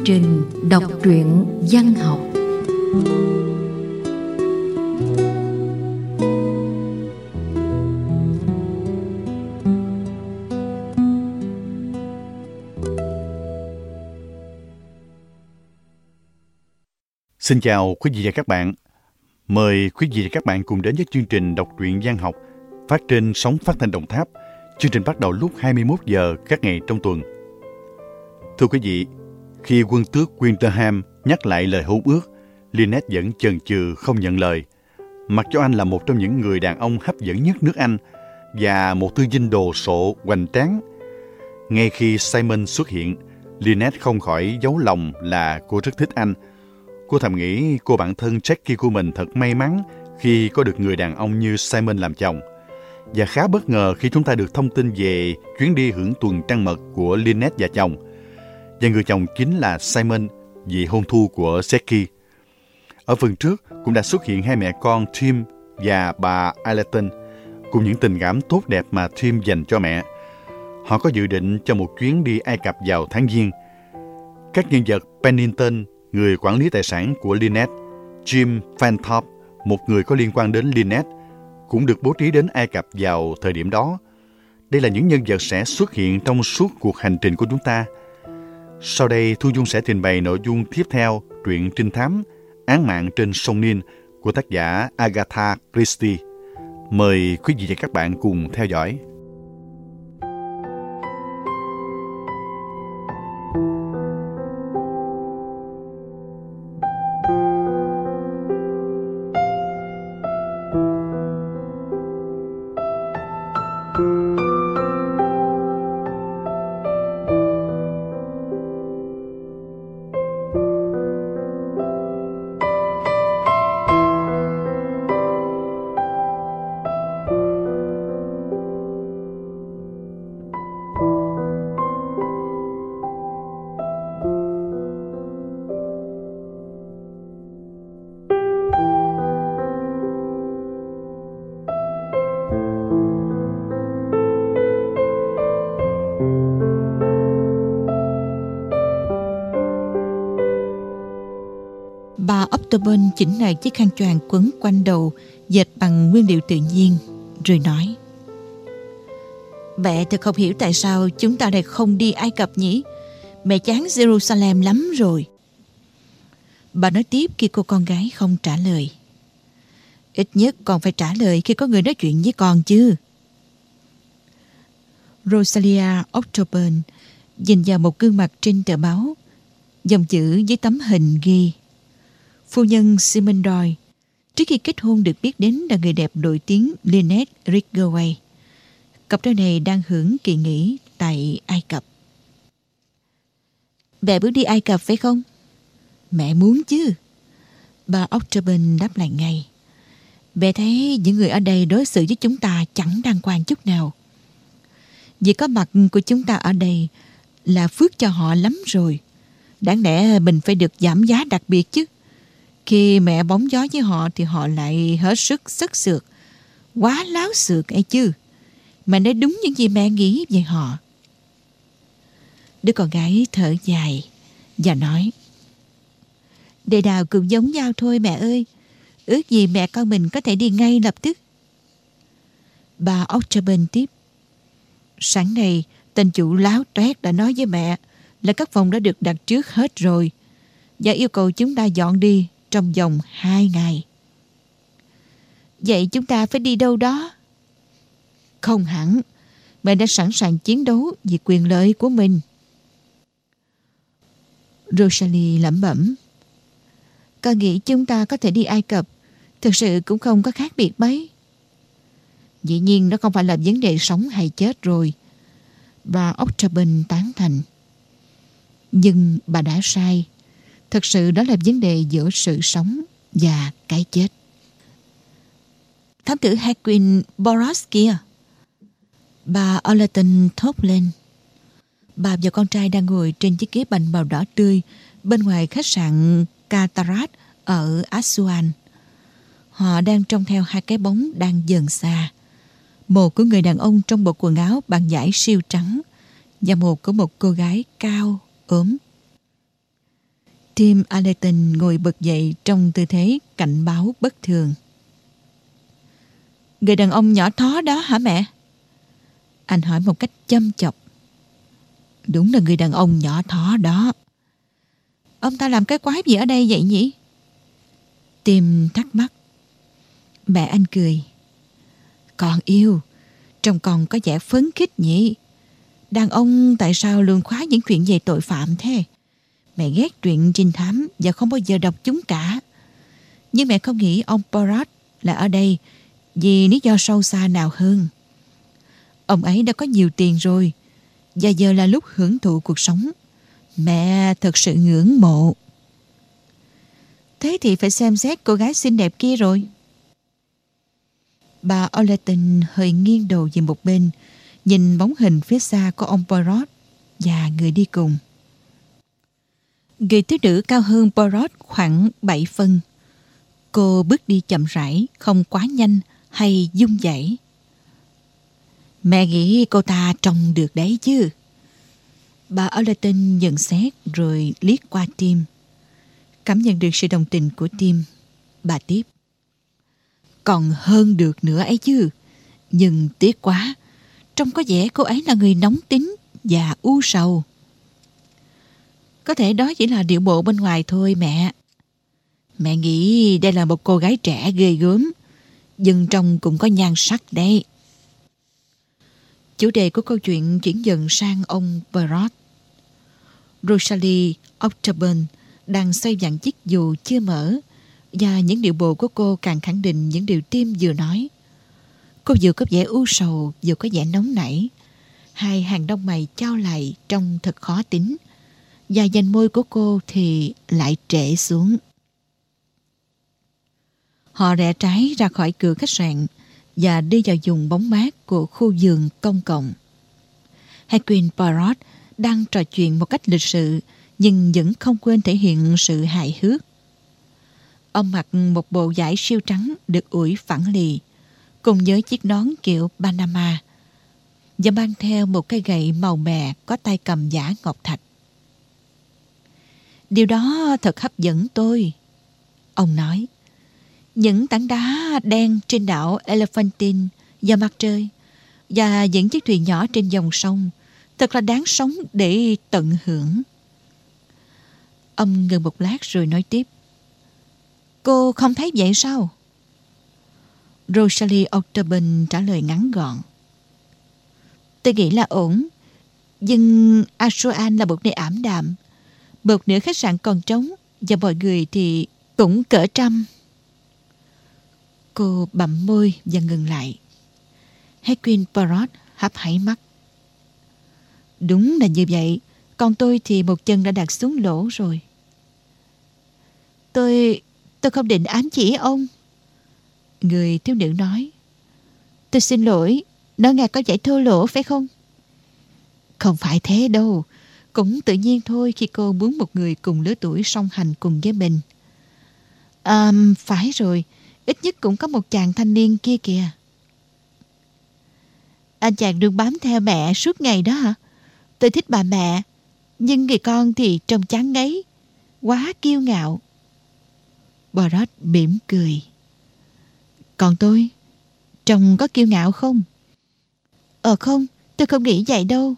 trình đọc truyện văn học. Xin chào quý vị và các bạn. Mời quý vị và các bạn cùng đến với chương trình đọc truyện văn học phát trên sóng phát thanh Đồng Tháp. Chương trình bắt đầu lúc 21 giờ các ngày trong tuần. Thưa quý vị, khi quân tước Winterham nhắc lại lời hôn ước, Lynette vẫn chần chừ không nhận lời. Mặc cho anh là một trong những người đàn ông hấp dẫn nhất nước Anh và một thư dinh đồ sộ hoành tráng. Ngay khi Simon xuất hiện, Lynette không khỏi giấu lòng là cô rất thích anh. Cô thầm nghĩ cô bạn thân Jackie của mình thật may mắn khi có được người đàn ông như Simon làm chồng. Và khá bất ngờ khi chúng ta được thông tin về chuyến đi hưởng tuần trăng mật của Lynette và chồng. Và người chồng chính là Simon, vị hôn thú của Jackie. Ở phần trước cũng đã xuất hiện hai mẹ con Tim và bà Allerton, cùng những tình cảm tốt đẹp mà Tim dành cho mẹ. Họ có dự định cho một chuyến đi Ai Cập vào tháng Giêng. Các nhân vật Pennington, người quản lý tài sản của Lynette, Jim Fanthorpe, một người có liên quan đến Lynette, cũng được bố trí đến Ai Cập vào thời điểm đó. Đây là những nhân vật sẽ xuất hiện trong suốt cuộc hành trình của chúng ta. Sau đây, Thu Dung sẽ trình bày nội dung tiếp theo truyện trinh thám Án mạng trên sông Nin của tác giả Agatha Christie. Mời quý vị và các bạn cùng theo dõi. Bà October chỉnh lại chiếc khăn choàng quấn quanh đầu, dệt bằng nguyên liệu tự nhiên, rồi nói: Mẹ thật không hiểu tại sao chúng ta lại không đi Ai Cập nhỉ? Mẹ chán Jerusalem lắm rồi. Bà nói tiếp khi cô con gái không trả lời. Ít nhất con phải trả lời khi có người nói chuyện với con chứ. Rosalia October nhìn vào một gương mặt trên tờ báo. Dòng chữ với tấm hình ghi: Phu nhân Simon Doyle, trước khi kết hôn được biết đến là người đẹp nổi tiếng Lynette Ridgway. Cặp đôi này đang hưởng kỳ nghỉ tại Ai Cập. Mẹ muốn đi Ai Cập phải không? Mẹ muốn chứ. Bà October đáp lại ngay. Mẹ thấy những người ở đây đối xử với chúng ta chẳng đàng hoàng chút nào. Vì có mặt của chúng ta ở đây là phước cho họ lắm rồi. Đáng lẽ mình phải được giảm giá đặc biệt chứ. Khi mẹ bóng gió với họ thì họ lại hết sức sất sượt. Quá láo xược ấy chứ. Mẹ nói đúng những gì mẹ nghĩ về họ. Đứa con gái thở dài và nói: Đời nào cũng giống nhau thôi mẹ ơi. Ước gì mẹ con mình có thể đi ngay lập tức. Bà October tiếp: Sáng nay tên chủ láo toét đã nói với mẹ là các phòng đã được đặt trước hết rồi và yêu cầu chúng ta dọn đi trong vòng 2 ngày. Vậy chúng ta phải đi đâu đó? Không hẳn. Mẹ đã sẵn sàng chiến đấu vì quyền lợi của mình. Rosalie lẩm bẩm: Con nghĩ chúng ta có thể đi Ai Cập. Thực sự cũng không có khác biệt mấy. Dĩ nhiên nó không phải là vấn đề sống hay chết rồi. Bà October tán thành. Nhưng bà đã sai. Thật sự đó là vấn đề giữa sự sống và cái chết. Thám tử Hercule Poirot kia. Bà Allerton thốt lên. Bà và con trai đang ngồi trên chiếc ghế bành màu đỏ tươi bên ngoài khách sạn Cataract ở Assuan. Họ đang trông theo hai cái bóng đang dần xa. Một của người đàn ông trong bộ quần áo bằng vải siêu trắng và một của một cô gái cao, ốm. Tim Allerton ngồi bật dậy trong tư thế cảnh báo bất thường. Người đàn ông nhỏ thó đó hả mẹ? Anh hỏi một cách châm chọc. Đúng là người đàn ông nhỏ thó đó. Ông ta làm cái quái gì ở đây vậy nhỉ? Tim thắc mắc. Mẹ anh cười. Con yêu, trông con có vẻ phấn khích nhỉ? Đàn ông tại sao luôn khoái những chuyện về tội phạm thế? Mẹ ghét truyện trinh thám và không bao giờ đọc chúng cả. Nhưng mẹ không nghĩ ông Poirot là ở đây vì lý do sâu xa nào hơn. Ông ấy đã có nhiều tiền rồi, và giờ là lúc hưởng thụ cuộc sống. Mẹ thật sự ngưỡng mộ. Thế thì phải xem xét cô gái xinh đẹp kia rồi. Bà Allerton hơi nghiêng đầu về một bên, nhìn bóng hình phía xa của ông Poirot và người đi cùng. Người thiếu nữ cao hơn Poirot khoảng 7 phân. Cô bước đi chậm rãi, không quá nhanh hay dung dãy. Mẹ nghĩ cô ta trông được đấy chứ. Bà Allerton nhận xét rồi liếc qua Tim. Cảm nhận được sự đồng tình của Tim, bà tiếp. Còn hơn được nữa ấy chứ. Nhưng tiếc quá, trông có vẻ cô ấy là người nóng tính và u sầu. Có thể đó chỉ là điệu bộ bên ngoài thôi mẹ. Mẹ nghĩ đây là một cô gái trẻ ghê gớm, nhưng trông cũng có nhan sắc đấy. Chủ đề của câu chuyện chuyển dần sang ông Poirot. Rosalie Octagon đang xoay vặn chiếc dù chưa mở, và những điệu bộ của cô càng khẳng định những điều Tim vừa nói. Cô vừa có vẻ u sầu, vừa có vẻ nóng nảy. Hai hàng lông mày chau lại trông thật khó tính, và vành môi của cô thì lại trễ xuống. Họ rẽ trái ra khỏi cửa khách sạn và đi vào vùng bóng mát của khu vườn công cộng. Hercule Poirot đang trò chuyện một cách lịch sự, nhưng vẫn không quên thể hiện sự hài hước. Ông mặc một bộ vải siêu trắng được ủi phẳng lì, cùng với chiếc nón kiểu Panama, và mang theo một cây gậy màu mè có tay cầm giả ngọc thạch. Điều đó thật hấp dẫn tôi, ông nói. Những tảng đá đen trên đảo Elephantine và mặt trời, và những chiếc thuyền nhỏ trên dòng sông, thật là đáng sống để tận hưởng. Ông ngừng một lát rồi nói tiếp. Cô không thấy vậy sao? Rosalie Octagon trả lời ngắn gọn. Tôi nghĩ là ổn, nhưng Assuan là một nơi ảm đạm. Một nửa khách sạn còn trống, và mọi người thì cũng cỡ trăm. Cô bặm môi và ngừng lại. Hercule Poirot hấp háy mắt. Đúng là như vậy, còn tôi thì một chân đã đặt xuống lỗ rồi. Tôi không định ám chỉ ông. Người thiếu nữ nói. Tôi xin lỗi, nói nghe có vẻ thô lỗ phải không? Không phải thế đâu. Cũng tự nhiên thôi khi cô muốn một người cùng lứa tuổi song hành cùng với mình. Phải rồi, ít nhất cũng có một chàng thanh niên kia kìa. Anh chàng luôn bám theo mẹ suốt ngày đó hả? Tôi thích bà mẹ, nhưng người con thì trông chán ngấy, quá kiêu ngạo. Poirot mỉm cười. Còn tôi, trông có kiêu ngạo không? Không, tôi không nghĩ vậy đâu.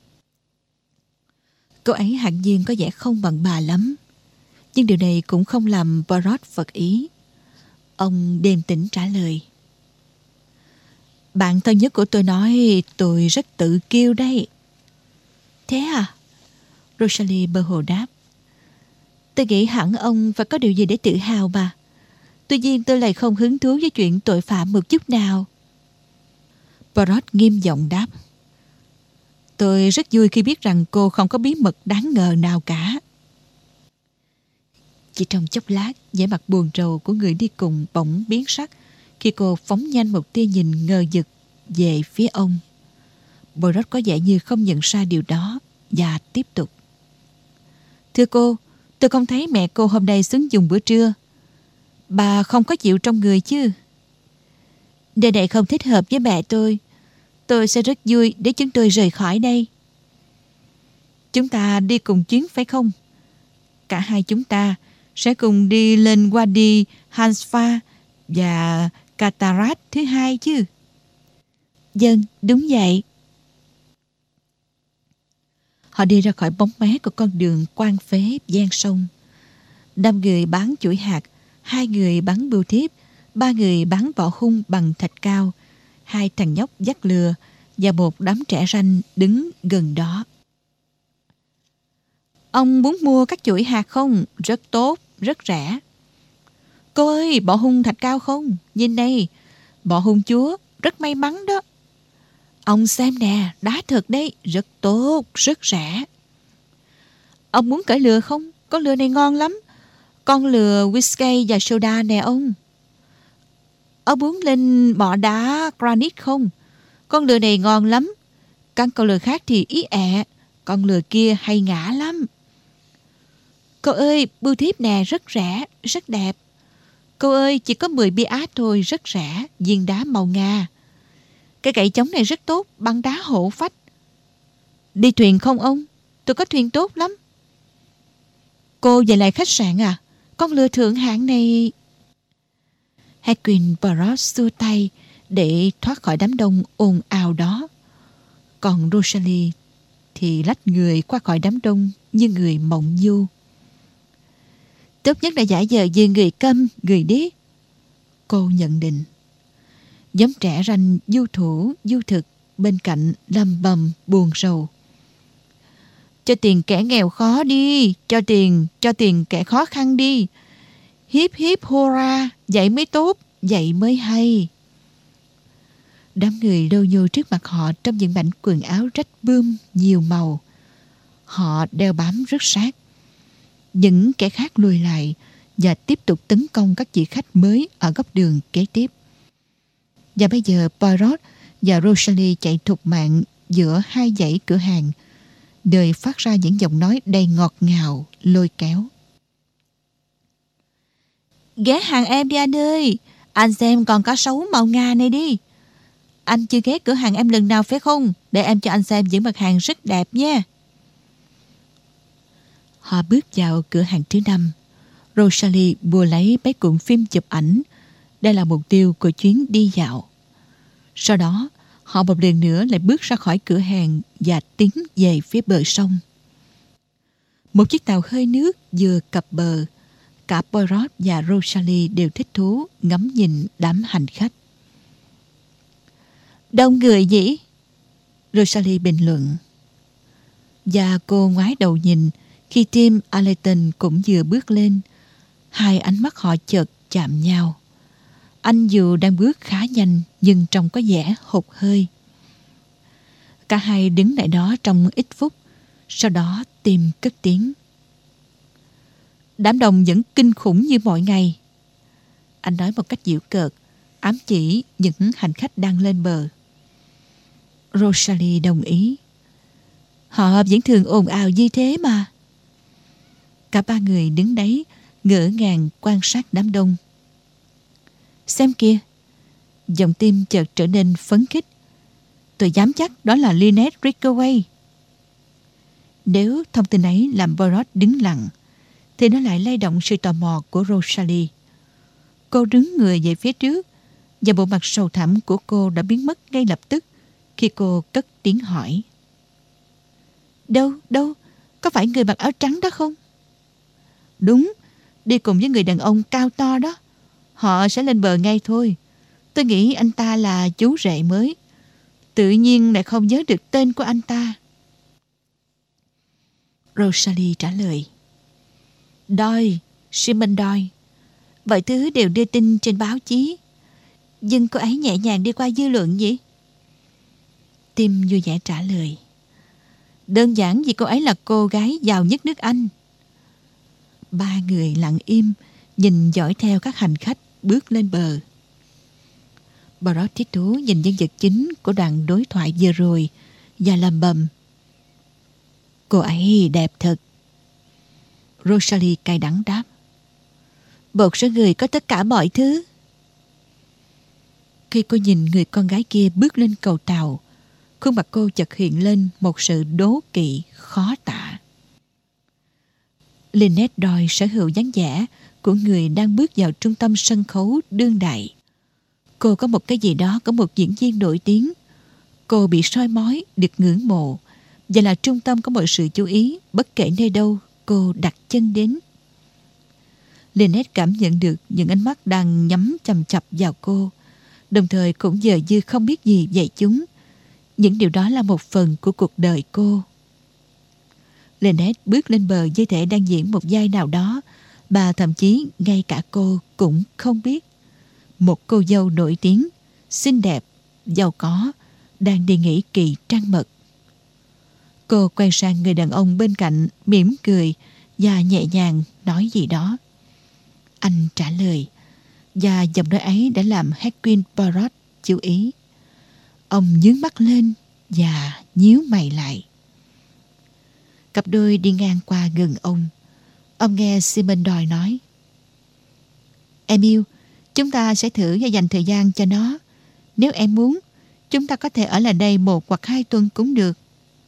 Cô ấy hẳn nhiên có vẻ không bằng bà lắm, nhưng điều này cũng không làm Poirot phật ý. Ông điềm tĩnh trả lời. Bạn thân nhất của tôi nói tôi rất tự kiêu đấy. Thế à? Rosalie bơ hồ đáp. Tôi nghĩ hẳn ông phải có điều gì để tự hào mà. Tuy nhiên tôi lại không hứng thú với chuyện tội phạm một chút nào. Poirot nghiêm giọng đáp. Tôi rất vui khi biết rằng cô không có bí mật đáng ngờ nào cả. Chỉ trong chốc lát, vẻ mặt buồn rầu của người đi cùng bỗng biến sắc khi cô phóng nhanh một tia nhìn ngờ vực về phía ông. Poirot có vẻ như không nhận ra điều đó và tiếp tục. Thưa cô, tôi không thấy mẹ cô hôm nay xuống dùng bữa trưa. Bà không có chịu trong người chứ? Nơi này không thích hợp với mẹ tôi. Tôi sẽ rất vui để chúng tôi rời khỏi đây. Chúng ta đi cùng chuyến phải không? cả hai chúng ta sẽ cùng đi lên Wadi Hansfa và Cataract thứ hai chứ? Vâng, đúng vậy. Họ đi ra khỏi bóng mát của con đường quan phế ven sông. 5 người bán chuỗi hạt, 2 người bán bưu thiếp, 3 người bán vỏ hung bằng thạch cao, 2 thằng nhóc dắt lừa và một đám trẻ ranh đứng gần đó. Ông muốn mua các chuỗi hạt không? Rất tốt, rất rẻ. Cô ơi, bọ hung thạch cao không? Nhìn đây, bọ hung chúa, rất may mắn đó. Ông xem nè, đá thật đấy, rất tốt, rất rẻ. Ông muốn cởi lừa không? Con lừa này ngon lắm. Con lừa whisky và soda nè ông. Ông muốn lên mỏ đá granite không? Con lừa này ngon lắm. Các con lừa khác thì ý ẹ. Con lừa kia hay ngã lắm. Cô ơi, bưu thiếp nè, rất rẻ, rất đẹp. Cô ơi, chỉ có 10 biat thôi, rất rẻ, viên đá màu ngà. Cái gậy chống này rất tốt, băng đá hổ phách. Đi thuyền không ông? Tôi có thuyền tốt lắm. Cô về lại khách sạn à? Con lừa thượng hạng này... Hercule Poirot xua tay để thoát khỏi đám đông ồn ào đó. Còn Rosalie thì lách người qua khỏi đám đông như người mộng du. Tốt nhất là giả vờ như người câm, người điếc, cô nhận định. Nhóm trẻ ranh du thủ, du thực bên cạnh lầm bầm buồn rầu. Cho tiền kẻ nghèo khó đi, cho tiền kẻ khó khăn đi. Hip hip hurra, vậy mới tốt, vậy mới hay. Đám người lô nhô trước mặt họ trong những mảnh quần áo rách bươm nhiều màu. Họ đeo bám rất sát. Những kẻ khác lùi lại và tiếp tục tấn công các vị khách mới ở góc đường kế tiếp. Và bây giờ Poirot và Rosalie chạy thục mạng giữa hai dãy cửa hàng, đời phát ra những giọng nói đầy ngọt ngào, lôi kéo. Ghé hàng em đi anh ơi, anh xem còn có 6 màu ngà này đi. Anh chưa ghé cửa hàng em lần nào phải không? Để em cho anh xem những mặt hàng rất đẹp nha. Họ bước vào cửa hàng thứ 5. Rosalie bùa lấy mấy cuộn phim chụp ảnh. Đây là mục tiêu của chuyến đi dạo. Sau đó, họ một lần nữa lại bước ra khỏi cửa hàng và tiến về phía bờ sông. Một chiếc tàu hơi nước vừa cập bờ. Cả Poirot và Rosalie đều thích thú ngắm nhìn đám hành khách. Đông người nhỉ? Rosalie bình luận. Và cô ngoái đầu nhìn khi Tim Allerton cũng vừa bước lên. Hai ánh mắt họ chợt chạm nhau. Anh dù đang bước khá nhanh nhưng trông có vẻ hụt hơi. Cả hai đứng lại đó trong ít phút. Sau đó Tim cất tiếng. Đám đông vẫn kinh khủng như mọi ngày. Anh nói một cách giễu cợt, ám chỉ những hành khách đang lên bờ. Rosalie đồng ý. Họ vẫn thường ồn ào như thế mà. Cả ba người đứng đấy ngỡ ngàng quan sát đám đông. Xem kìa. Giọng Tim chợt trở nên phấn khích. Tôi dám chắc đó là Lynette Rickaway. Nếu thông tin ấy làm Poirot đứng lặng, thì nó lại lay động sự tò mò của Rosalie. Cô đứng người về phía trước, và bộ mặt sầu thẳm của cô đã biến mất ngay lập tức khi cô cất tiếng hỏi. Đâu, có phải người mặc áo trắng đó không? Đúng, đi cùng với người đàn ông cao to đó. Họ sẽ lên bờ ngay thôi. Tôi nghĩ anh ta là chú rể mới. Tự nhiên lại không nhớ được tên của anh ta. Rosalie trả lời. Doyle, Simon Doyle. Mọi thứ đều đưa tin trên báo chí. Nhưng cô ấy nhẹ nhàng đi qua dư luận nhỉ? Tim vui vẻ trả lời. Đơn giản vì cô ấy là cô gái giàu nhất nước Anh. Ba người lặng im, nhìn dõi theo các hành khách bước lên bờ. Poirot thích thú nhìn nhân vật chính của đoạn đối thoại vừa rồi và lầm bầm. Cô ấy đẹp thật. Rosalie cay đắng đáp. Một số người có tất cả mọi thứ. Khi cô nhìn người con gái kia bước lên cầu tàu, khuôn mặt cô chợt hiện lên một sự đố kỵ khó tả. Lynette đòi sở hữu dáng vẻ của người đang bước vào trung tâm sân khấu đương đại. Cô có một cái gì đó của một diễn viên nổi tiếng. Cô bị soi mói, được ngưỡng mộ và là trung tâm của mọi sự chú ý bất kể nơi đâu cô đặt chân đến. Lynette cảm nhận được những ánh mắt đang nhắm chằm chặp vào cô, đồng thời cũng dờ như không biết gì về chúng. Những điều đó là một phần của cuộc đời cô. Lynette bước lên bờ như thể đang diễn một vai nào đó mà thậm chí ngay cả cô cũng không biết. Một cô dâu nổi tiếng, xinh đẹp, giàu có, đang đi nghỉ kỳ trăng mật. Cô quay sang người đàn ông bên cạnh, mỉm cười và nhẹ nhàng nói gì đó. Anh trả lời, và giọng nói ấy đã làm Hercule Poirot chú ý. Ông nhướng mắt lên và nhíu mày lại. Cặp đôi đi ngang qua gần ông. Ông nghe Simon Doyle nói: Em yêu, chúng ta sẽ thử và dành thời gian cho nó. Nếu em muốn, chúng ta có thể ở lại đây 1 hoặc 2 tuần cũng được.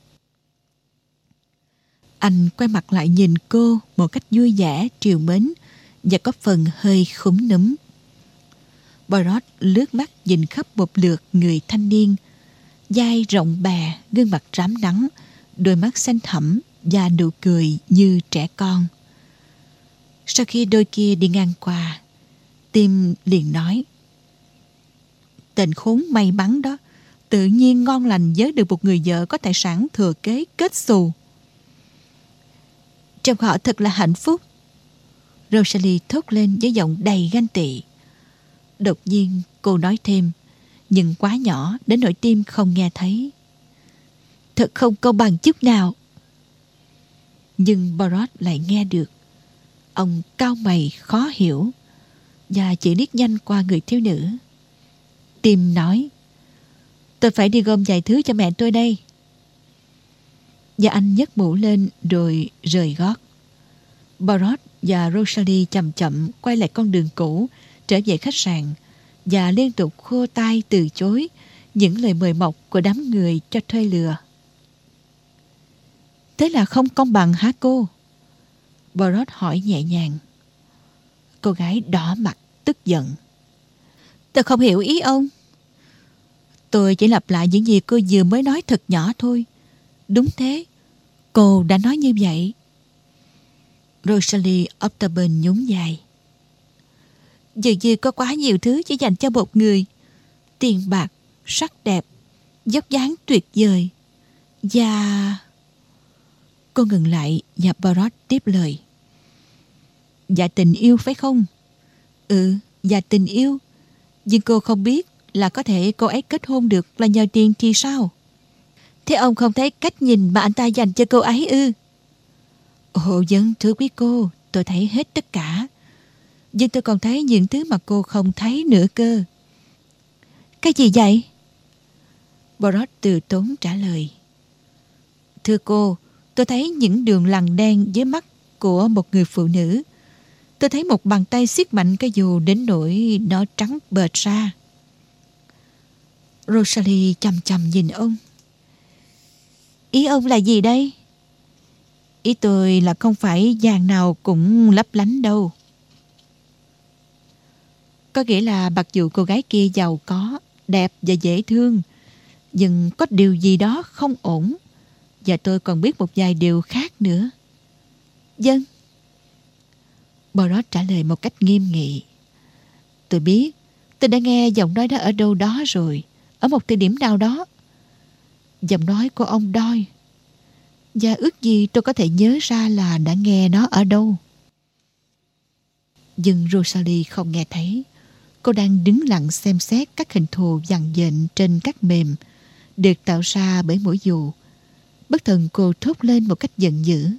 Anh quay mặt lại nhìn cô một cách vui vẻ, trìu mến và có phần hơi khúm núm. Poirot lướt mắt nhìn khắp một lượt người thanh niên, vai rộng bè, gương mặt rám nắng, đôi mắt xanh thẳm và nụ cười như trẻ con. Sau khi đôi kia đi ngang qua, Tim liền nói: Tên khốn may mắn đó, tự nhiên ngon lành với được một người vợ có tài sản thừa kế kết xù. Trông họ thật là hạnh phúc. Rosalie thốt lên với giọng đầy ganh tị. Đột nhiên cô nói thêm, nhưng quá nhỏ đến nỗi Tim không nghe thấy: Thật không công bằng chút nào. Nhưng Poirot lại nghe được. Ông cau mày khó hiểu và chỉ liếc nhanh qua người thiếu nữ. Tim nói: Tôi phải đi gom vài thứ cho mẹ tôi đây. Và anh nhấc mũ lên rồi rời gót. Poirot và Rosalie chậm chậm quay lại con đường cũ, trở về khách sạn và liên tục khô tay từ chối những lời mời mọc của đám người cho thuê lừa. Thế là không công bằng hả cô? Poirot hỏi nhẹ nhàng. Cô gái đỏ mặt tức giận. Tôi không hiểu ý ông. Tôi chỉ lặp lại những gì cô vừa mới nói thật nhỏ thôi. Đúng thế, cô đã nói như vậy. Rosalie Octagon nhún vai. Dường như có quá nhiều thứ chỉ dành cho một người. Tiền bạc, sắc đẹp, vóc dáng tuyệt vời. Và... Cô ngừng lại và Poirot tiếp lời. Và tình yêu phải không? Ừ, và tình yêu. Nhưng cô không biết là có thể cô ấy kết hôn được là nhờ tiền thì sao? Thế ông không thấy cách nhìn mà anh ta dành cho cô ấy ư? Ồ vâng, thưa quý cô, tôi thấy hết tất cả. Nhưng tôi còn thấy những thứ mà cô không thấy nữa cơ. Cái gì vậy? Poirot từ tốn trả lời. Thưa cô, tôi thấy những đường lằn đen dưới mắt của một người phụ nữ. Tôi thấy một bàn tay siết mạnh cái dù đến nỗi nó trắng bệch ra. Rosalie chằm chằm nhìn ông. Ý ông là gì đây? Ý tôi là không phải vàng nào cũng lấp lánh đâu. Có nghĩa là mặc dù cô gái kia giàu có, đẹp và dễ thương, nhưng có điều gì đó không ổn. Và tôi còn biết một vài điều khác nữa. Vâng. Poirot trả lời một cách nghiêm nghị. Tôi biết, tôi đã nghe giọng nói đó ở đâu đó rồi, ở một thời điểm nào đó. Giọng nói của ông Doyle. Và ước gì tôi có thể nhớ ra là đã nghe nó ở đâu. Nhưng Rosalie không nghe thấy. Cô đang đứng lặng xem xét các hình thù vằn vện trên các mềm được tạo ra bởi mũi dù. Bất thần cô thốt lên một cách giận dữ.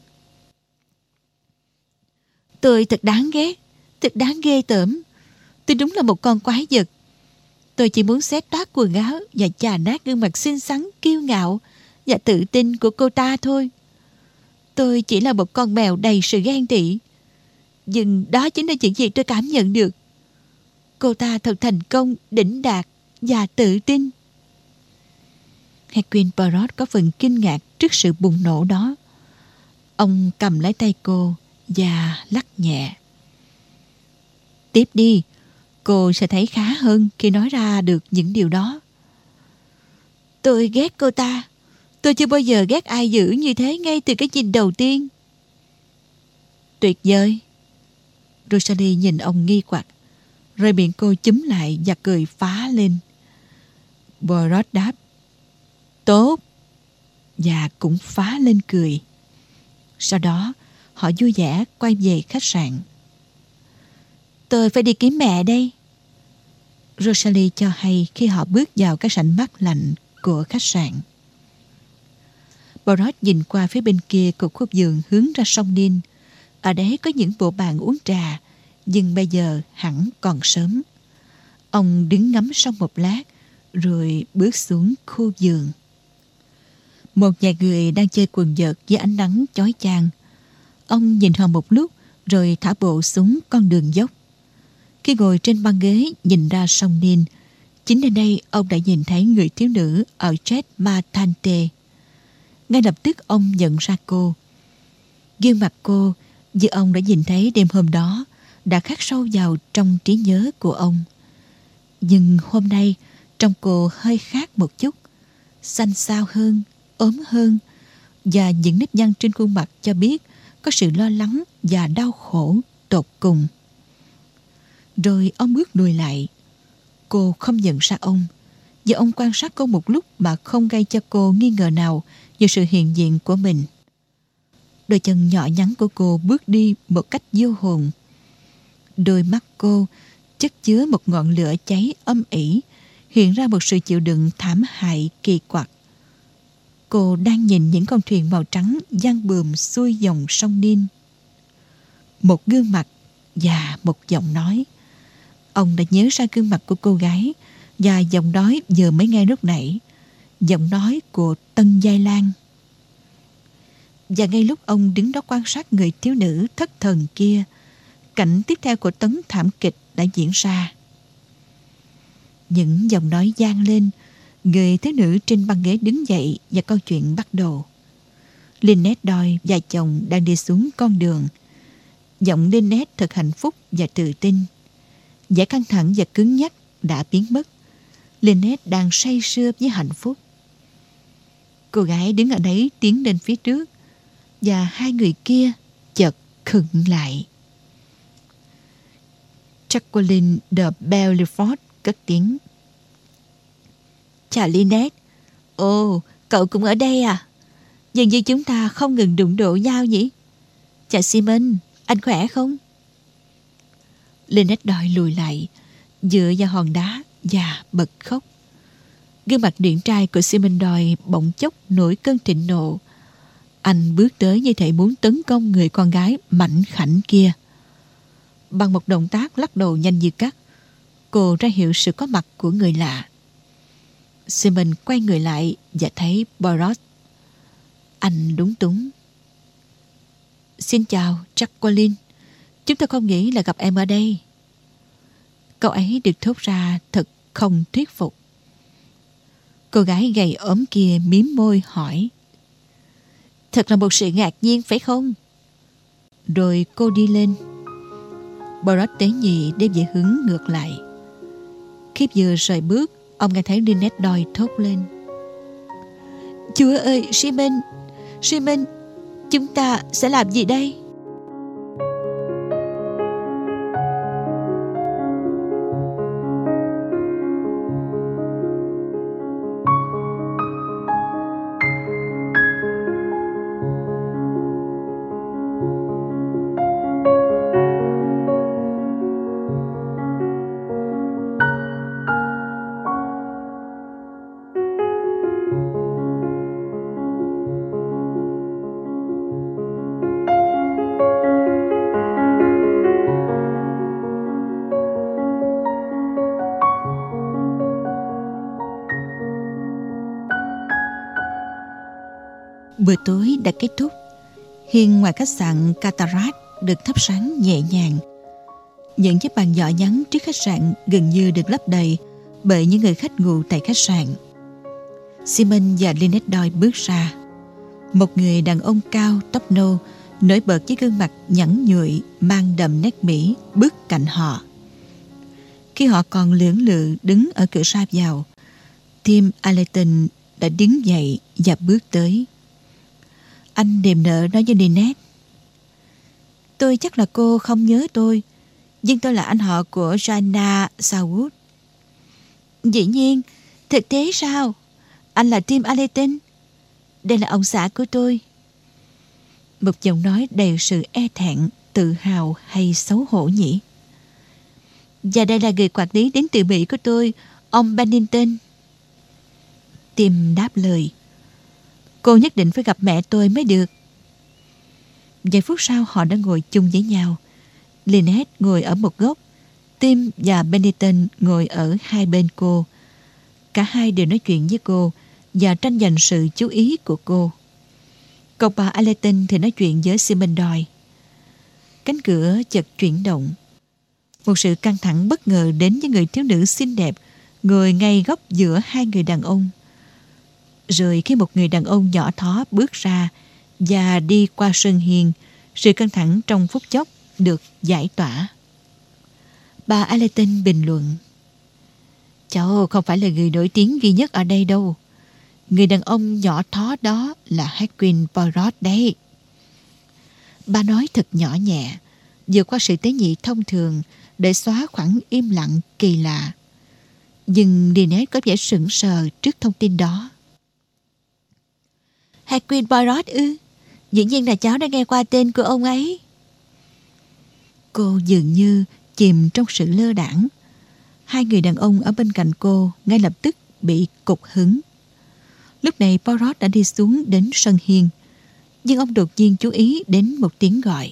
Tôi thật đáng ghét, thật đáng ghê tởm. Tôi đúng là một con quái vật. Tôi chỉ muốn xé toát quần áo và chà nát gương mặt xinh xắn, kiêu ngạo và tự tin của cô ta thôi. Tôi chỉ là một con mèo đầy sự ghen tị. Nhưng đó chính là những gì tôi cảm nhận được. Cô ta thật thành công, đỉnh đạt và tự tin. Hercule Poirot có phần kinh ngạc trước sự bùng nổ đó. Ông cầm lấy tay cô và lắc nhẹ. Tiếp đi, cô sẽ thấy khá hơn khi nói ra được những điều đó. Tôi ghét cô ta. Tôi chưa bao giờ ghét ai dữ như thế ngay từ cái nhìn đầu tiên. Tuyệt vời. Rosalie nhìn ông nghi hoặc, rồi miệng cô chúm lại và cười phá lên. Poirot đáp tốt, và cũng phá lên cười. Sau đó họ vui vẻ quay về khách sạn. Tôi phải đi kiếm mẹ đây, Rosalie cho hay khi họ bước vào cái sảnh mát lạnh của khách sạn. Poirot nhìn qua phía bên kia của khu vườn hướng ra sông Nin. Ở đấy có những bộ bàn uống trà, nhưng bây giờ hẳn còn sớm. Ông đứng ngắm sông một lát, rồi bước xuống khu vườn. Một vài người đang chơi quần vợt dưới ánh nắng chói chang. Ông nhìn họ một lúc, rồi thả bộ xuống con đường dốc. Khi ngồi trên băng ghế nhìn ra sông Nin, chính nơi đây ông đã nhìn thấy người thiếu nữ ở Jet Matante. Ngay lập tức ông nhận ra cô. Gương mặt cô, như ông đã nhìn thấy đêm hôm đó, đã khắc sâu vào trong trí nhớ của ông. Nhưng hôm nay, trông cô hơi khác một chút, xanh xao hơn, ốm hơn, và những nếp nhăn trên khuôn mặt cho biết có sự lo lắng và đau khổ tột cùng. Rồi ông bước lùi lại. Cô không nhận ra ông, và ông quan sát cô một lúc mà không gây cho cô nghi ngờ nào về sự hiện diện của mình. Đôi chân nhỏ nhắn của cô bước đi một cách vô hồn. Đôi mắt cô chất chứa một ngọn lửa cháy âm ỉ, hiện ra một sự chịu đựng thảm hại kỳ quặc. Cô đang nhìn những con thuyền màu trắng giăng buồm xuôi dòng sông Nin. Một gương mặt và một giọng nói. Ông đã nhớ ra gương mặt của cô gái và giọng nói vừa mới nghe lúc nãy, giọng nói của Tân Giai Lan. Và ngay lúc ông đứng đó quan sát người thiếu nữ thất thần kia, cảnh tiếp theo của tấn thảm kịch đã diễn ra. Những giọng nói vang lên, người thiếu nữ trên băng ghế đứng dậy và câu chuyện bắt đầu. Lynette Doyle và chồng đang đi xuống con đường. Giọng Lynette thật hạnh phúc và tự tin. Vẻ căng thẳng và cứng nhắc đã biến mất. Lynette đang say sưa với hạnh phúc. Cô gái đứng ở đấy tiến lên phía trước, và hai người kia chợt khựng lại. Jacqueline de Belfort cất tiếng. Chào Lynette. Ồ, cậu cũng ở đây à? Dường như chúng ta không ngừng đụng độ nhau nhỉ? Chào Simon, anh khỏe không? Lynette Doyle lùi lại, dựa vào hòn đá và bật khóc. Gương mặt điển trai của Simon Doyle bỗng chốc nổi cơn thịnh nộ. Anh bước tới như thể muốn tấn công người con gái mảnh khảnh kia. Bằng một động tác lắc đầu nhanh như cắt, cô ra hiệu sự có mặt của người lạ. Simon quay người lại và thấy Poirot. Anh lúng túng. Xin chào, Jacqueline. Chúng tôi không nghĩ là gặp em ở đây. Câu ấy được thốt ra thật không thuyết phục. Cô gái gầy ốm kia mím môi hỏi. Thật là một sự ngạc nhiên phải không? Rồi cô đi lên. Poirot tế nhị đi về hướng ngược lại. Khi vừa rời bước, ông nghe thấy Lynette Doyle thốt lên. Chúa ơi, Simon, chúng ta sẽ làm gì đây? Bữa tối đã kết thúc. Hiên ngoài khách sạn Cataract được thắp sáng nhẹ nhàng. Những chiếc bàn nhỏ nhắn trước khách sạn gần như được lấp đầy bởi những người khách ngủ tại khách sạn. Simon và Lynette Doyle bước ra. Một người đàn ông cao, tóc nâu nổi bật với gương mặt nhẵn nhụi mang đậm nét Mỹ bước cạnh họ. Khi họ còn lưỡng lự đứng ở cửa ra vào, Tim Allerton đã đứng dậy và bước tới. Anh niềm nở nói với Lynette: "Tôi chắc là cô không nhớ tôi, nhưng tôi là anh họ của Joanna Southwood." "Dĩ nhiên, thực tế sao? Anh là Tim Allerton. Đây là ông xã của tôi." Một giọng nói đầy sự e thẹn, tự hào hay xấu hổ nhỉ? "Và đây là người quản lý đến từ Mỹ của tôi, ông Bennington." Tim đáp lời: "Cô nhất định phải gặp mẹ tôi mới được." Vài phút sau họ đã ngồi chung với nhau. Lynette ngồi ở một góc, Tim và Bennington ngồi ở hai bên cô. Cả hai đều nói chuyện với cô và tranh giành sự chú ý của cô. Còn bà Allerton thì nói chuyện với Simon Doyle. Cánh cửa chợt chuyển động. Một sự căng thẳng bất ngờ đến với người thiếu nữ xinh đẹp ngồi ngay góc giữa hai người đàn ông. Rồi khi một người đàn ông nhỏ thó bước ra và đi qua sân hiên, sự căng thẳng trong phút chốc được giải tỏa. Bà Allerton bình luận: "Cháu không phải là người nổi tiếng duy nhất ở đây đâu. Người đàn ông nhỏ thó đó là Hedwig Poirot đấy." Bà nói thật nhỏ nhẹ, vượt qua sự tế nhị thông thường để xóa khoảng im lặng kỳ lạ. Nhưng Lynette có vẻ sững sờ trước thông tin đó. "Hedwig Poirot ư? Dĩ nhiên là cháu đã nghe qua tên của ông ấy." Cô dường như chìm trong sự lơ đãng. Hai người đàn ông ở bên cạnh cô ngay lập tức bị cục hứng. Lúc này Poirot đã đi xuống đến sân hiên, nhưng ông đột nhiên chú ý đến một tiếng gọi.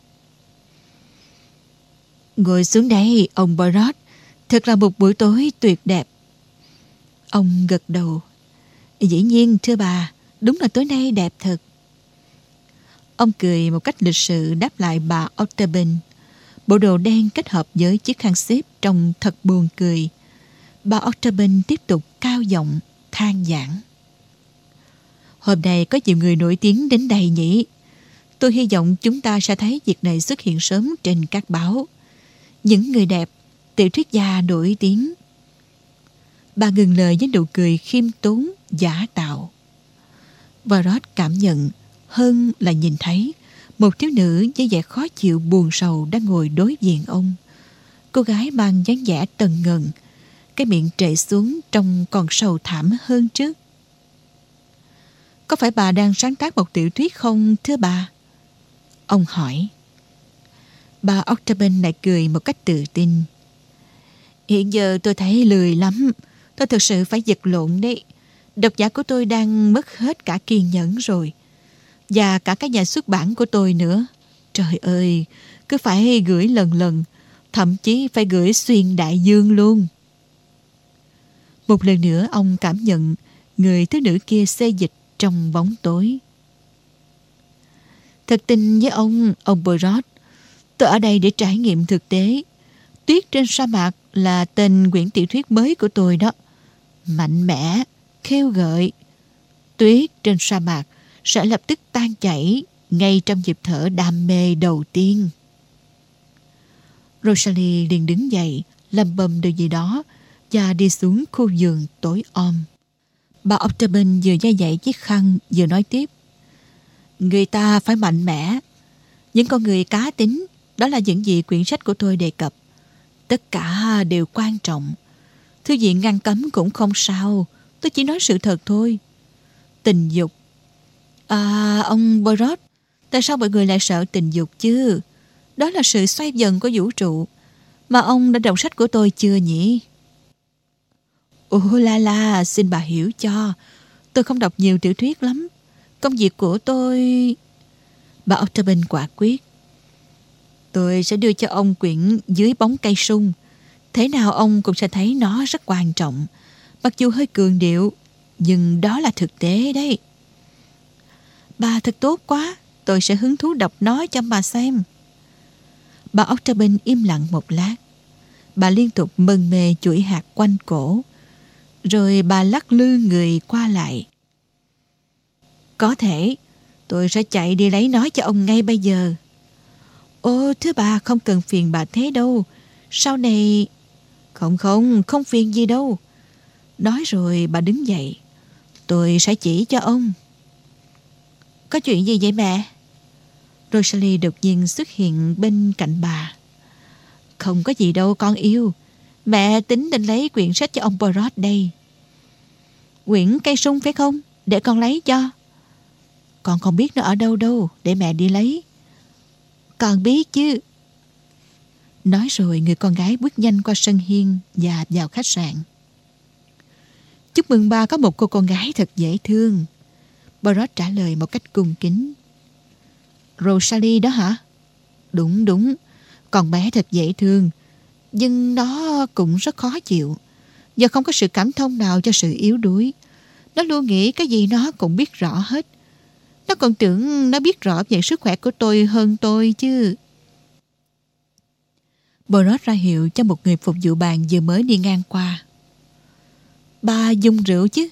"Ngồi xuống đây, ông Poirot. Thật là một buổi tối tuyệt đẹp." Ông gật đầu. "Dĩ nhiên, thưa bà, đúng là tối nay đẹp thật." Ông cười một cách lịch sự đáp lại bà Otterburn. Bộ đồ đen kết hợp với chiếc khăn xếp trông thật buồn cười. Bà Otterburn tiếp tục cao giọng than vãn: "Hôm nay có nhiều người nổi tiếng đến đây nhỉ? Tôi hy vọng chúng ta sẽ thấy việc này xuất hiện sớm trên các báo. Những người đẹp, tiểu thuyết gia nổi tiếng." Bà ngừng lời với nụ cười khiêm tốn, giả tạo. Poirot cảm nhận hơn là nhìn thấy một thiếu nữ với vẻ khó chịu buồn sầu đang ngồi đối diện ông. Cô gái mang dáng vẻ tần ngần, cái miệng trệ xuống trông còn sầu thảm hơn trước. "Có phải bà đang sáng tác một tiểu thuyết không, thưa bà?" Ông hỏi. Bà Otterburn lại cười một cách tự tin. "Hiện giờ tôi thấy lười lắm. Tôi thực sự phải vật lộn đấy. Độc giả của tôi đang mất hết cả kiên nhẫn rồi. Và cả cái nhà xuất bản của tôi nữa. Trời ơi, cứ phải gửi lần lần, thậm chí phải gửi xuyên đại dương luôn." Một lần nữa ông cảm nhận người thiếu nữ kia xê dịch trong bóng tối. "Thật tình với ông Poirot, tôi ở đây để trải nghiệm thực tế. Tuyết trên sa mạc là tên quyển tiểu thuyết mới của tôi đó. Mạnh mẽ, khêu gợi. Tuyết trên sa mạc sẽ lập tức tan chảy ngay trong nhịp thở đam mê đầu tiên." Rosalie liền đứng dậy, lầm bầm điều gì đó và đi xuống khu vườn tối om. Bà Otterburn vừa day dậy chiếc khăn vừa nói tiếp: "Người ta phải mạnh mẽ. Những con người cá tính, đó là những gì quyển sách của tôi đề cập. Tất cả đều quan trọng. Thư viện ngăn cấm cũng không sao. Tôi chỉ nói sự thật thôi. Tình dục. Ông Poirot, tại sao mọi người lại sợ tình dục chứ? Đó là sự xoay vần của vũ trụ. Mà ông đã đọc sách của tôi chưa nhỉ?" "Ồ la la, xin bà hiểu cho. Tôi không đọc nhiều tiểu thuyết lắm. Công việc của tôi..." Bà Otterburn quả quyết. "Tôi sẽ đưa cho ông quyển Dưới bóng cây sung. Thế nào ông cũng sẽ thấy nó rất quan trọng. Mặc dù hơi cường điệu, nhưng đó là thực tế đấy." "Bà thật tốt quá. Tôi sẽ hứng thú đọc nó cho bà xem." Bà Otterburn im lặng một lát. Bà liên tục mân mê chuỗi hạt quanh cổ. Rồi bà lắc lư người qua lại. "Có thể. Tôi sẽ chạy đi lấy nó cho ông ngay bây giờ. Ô, thưa bà, không cần phiền bà thế đâu. Sau này... Không phiền gì đâu. Nói rồi bà đứng dậy. Tôi sẽ chỉ cho ông. Có chuyện gì vậy mẹ? Rosalie đột nhiên xuất hiện bên cạnh bà. Không có gì đâu con yêu. Mẹ tính định lấy quyển sách cho ông Poirot đây. Quyển cây sung phải không? Để con lấy cho. Con không biết nó ở đâu đâu. Để mẹ đi lấy. Con biết chứ. Nói rồi người con gái bước nhanh qua sân hiên và vào khách sạn. Chúc mừng ba có một cô con gái thật dễ thương. Poirot trả lời một cách cung kính. Rosalie đó hả? Đúng. Con bé thật dễ thương. Nhưng nó cũng rất khó chịu. Do không có sự cảm thông nào cho sự yếu đuối. Nó luôn nghĩ cái gì nó cũng biết rõ hết. Nó còn tưởng nó biết rõ về sức khỏe của tôi hơn tôi chứ. Poirot ra hiệu cho một người phục vụ bàn vừa mới đi ngang qua. Bà dùng rượu chứ?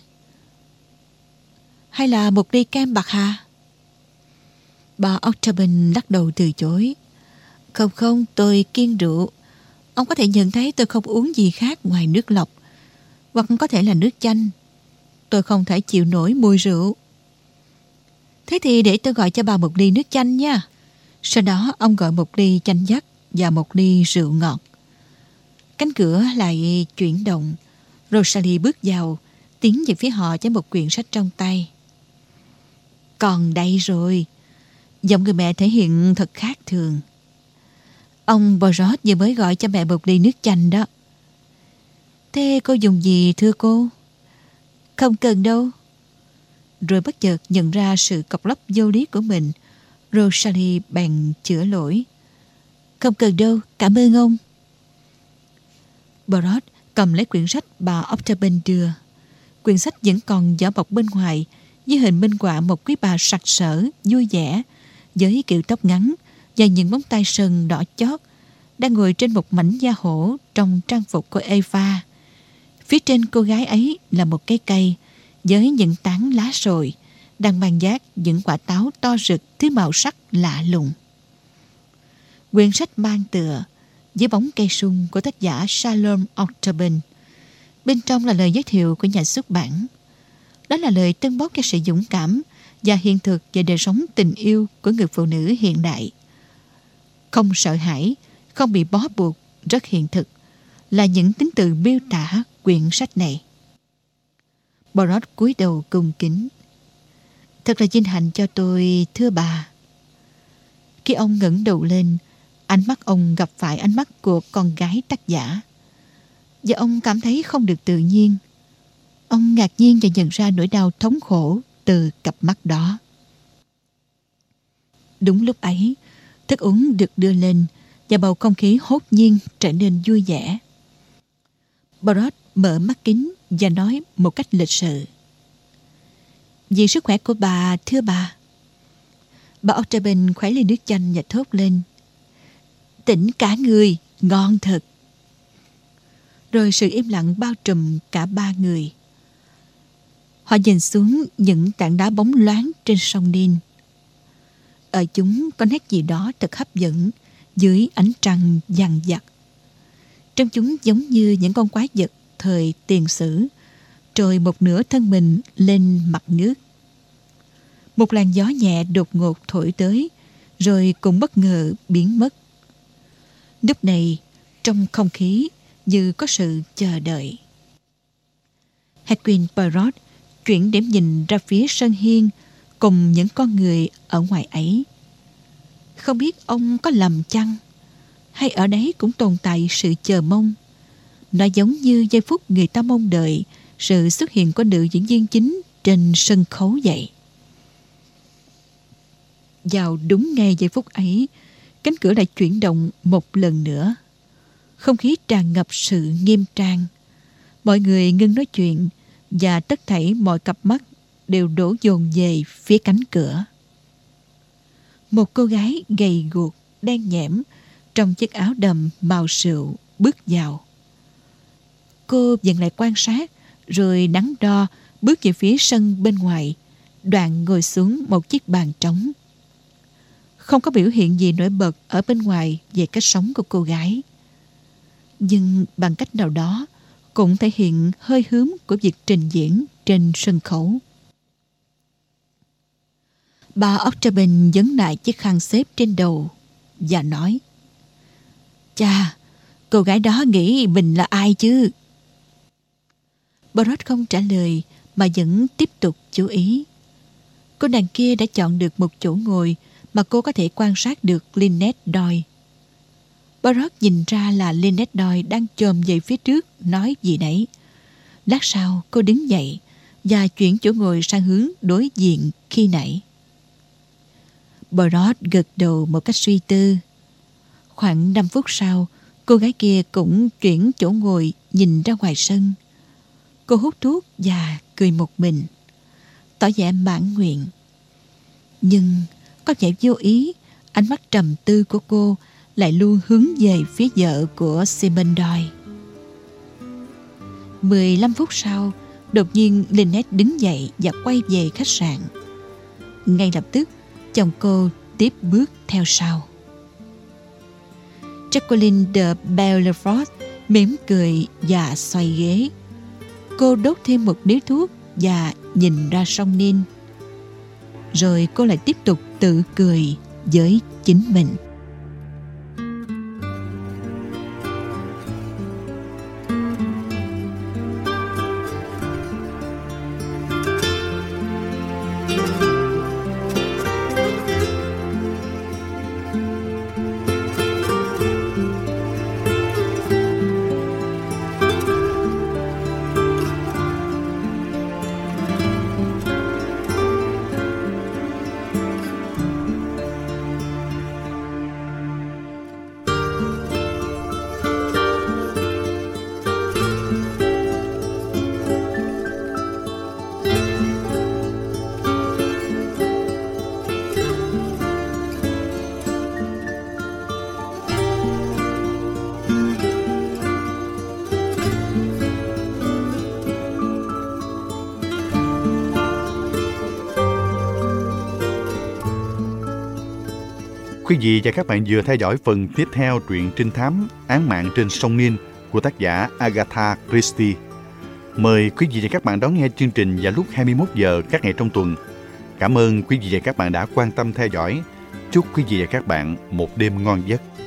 Hay là một ly kem bạc hà? Bà Octagon lắc đầu từ chối. Không, tôi kiêng rượu. Ông có thể nhận thấy tôi không uống gì khác ngoài nước lọc. Hoặc có thể là nước chanh. Tôi không thể chịu nổi mùi rượu. Thế thì để tôi gọi cho bà một ly nước chanh nha. Sau đó ông gọi một ly chanh dắt và một ly rượu ngọt. Cánh cửa lại chuyển động. Rosalie bước vào, tiến về phía họ với một quyển sách trong tay. Còn đây rồi. Giọng người mẹ thể hiện thật khác thường. Ông Poirot vừa mới gọi cho mẹ một ly nước chanh đó. Thế cô dùng gì thưa cô? Không cần đâu. Rồi bất chợt nhận ra sự cộc lốc vô lý của mình. Rosalie bèn chữa lỗi. Không cần đâu, cảm ơn ông. Poirot cầm lấy quyển sách bà Octagon đưa. Quyển sách vẫn còn vỏ bọc bên ngoài, với hình minh họa một quý bà sặc sỡ, vui vẻ, với kiểu tóc ngắn và những móng tay sần đỏ chót, đang ngồi trên một mảnh da hổ trong trang phục của Eva. Phía trên cô gái ấy là một cái cây với những tán lá sồi, đang mang vác những quả táo to rực thứ màu sắc lạ lùng. Quyển sách mang tựa với bóng cây sung của tác giả Shalom Octagon. Bên trong là lời giới thiệu của nhà xuất bản. Đó là lời tâng bốc cho sự dũng cảm và hiện thực về đời sống tình yêu của người phụ nữ hiện đại. Không sợ hãi, không bị bó buộc, rất hiện thực, là những tính từ miêu tả quyển sách này. Poirot cúi đầu cung kính. Thật là vinh hạnh cho tôi, thưa bà. Khi ông ngẩng đầu lên, ánh mắt ông gặp phải ánh mắt của con gái tác giả. Và ông cảm thấy không được tự nhiên. Ông ngạc nhiên và nhận ra nỗi đau thống khổ từ cặp mắt đó. Đúng lúc ấy, thức uống được đưa lên và bầu không khí hốt nhiên trở nên vui vẻ. Poirot mở mắt kính và nói một cách lịch sự. Vì sức khỏe của bà, thưa bà. Bà Octagon khuấy ly nước chanh và thốt lên. Tỉnh cả người, ngon thật. Rồi sự im lặng bao trùm cả ba người. Họ nhìn xuống những tảng đá bóng loáng trên sông Nin. Ở chúng có nét gì đó thật hấp dẫn dưới ánh trăng dằn vặt. Trong chúng giống như những con quái vật thời tiền sử, trồi một nửa thân mình lên mặt nước. Một làn gió nhẹ đột ngột thổi tới, rồi cũng bất ngờ biến mất. Lúc này, trong không khí như có sự chờ đợi. Hercule Poirot chuyển điểm nhìn ra phía sân hiên cùng những con người ở ngoài ấy. Không biết ông có lầm chăng? Hay ở đấy cũng tồn tại sự chờ mong? Nó giống như giây phút người ta mong đợi sự xuất hiện của nữ diễn viên chính trên sân khấu vậy. Vào đúng ngay giây phút ấy, cánh cửa lại chuyển động một lần nữa. Không khí tràn ngập sự nghiêm trang. Mọi người ngưng nói chuyện và tất thảy mọi cặp mắt đều đổ dồn về phía cánh cửa. Một cô gái gầy guộc, đen nhẽm trong chiếc áo đầm màu rượu bước vào. Cô dừng lại quan sát rồi đắn đo bước về phía sân bên ngoài, Đoạn ngồi xuống một chiếc bàn trống. Không có biểu hiện gì nổi bật ở bên ngoài về cách sống của cô gái. Nhưng bằng cách nào đó cũng thể hiện hơi hướng của việc trình diễn trên sân khấu. Bà Octagon vấn lại chiếc khăn xếp trên đầu và nói: "Chà, cô gái đó nghĩ mình là ai chứ?" Poirot không trả lời mà vẫn tiếp tục chú ý. Cô nàng kia đã chọn được một chỗ ngồi mà cô có thể quan sát được Lynette Doyle. Poirot nhìn ra là Lynette Doyle đang chồm về phía trước nói gì nấy. Lát sau cô đứng dậy và chuyển chỗ ngồi sang hướng đối diện khi nãy. Poirot gật đầu một cách suy tư. Khoảng 5 phút sau, cô gái kia cũng chuyển chỗ ngồi nhìn ra ngoài sân. Cô hút thuốc và cười một mình, tỏ vẻ mãn nguyện. Nhưng có vẻ vô ý, ánh mắt trầm tư của cô lại luôn hướng về phía vợ của Simon Doyle. 15 phút sau, đột nhiên Lynette đứng dậy và quay về khách sạn. Ngay lập tức, chồng cô tiếp bước theo sau. Jacqueline de Belfort mỉm cười và xoay ghế. Cô đốt thêm một điếu thuốc và nhìn ra sông Nin. Rồi cô lại tiếp tục tự cười với chính mình. Quý vị và các bạn vừa theo dõi phần tiếp theo truyện trinh thám Án mạng trên sông Nin của tác giả Agatha Christie. Mời quý vị và các bạn đón nghe chương trình vào lúc 21 giờ các ngày trong tuần. Cảm ơn quý vị và các bạn đã quan tâm theo dõi. Chúc quý vị và các bạn một đêm ngon giấc.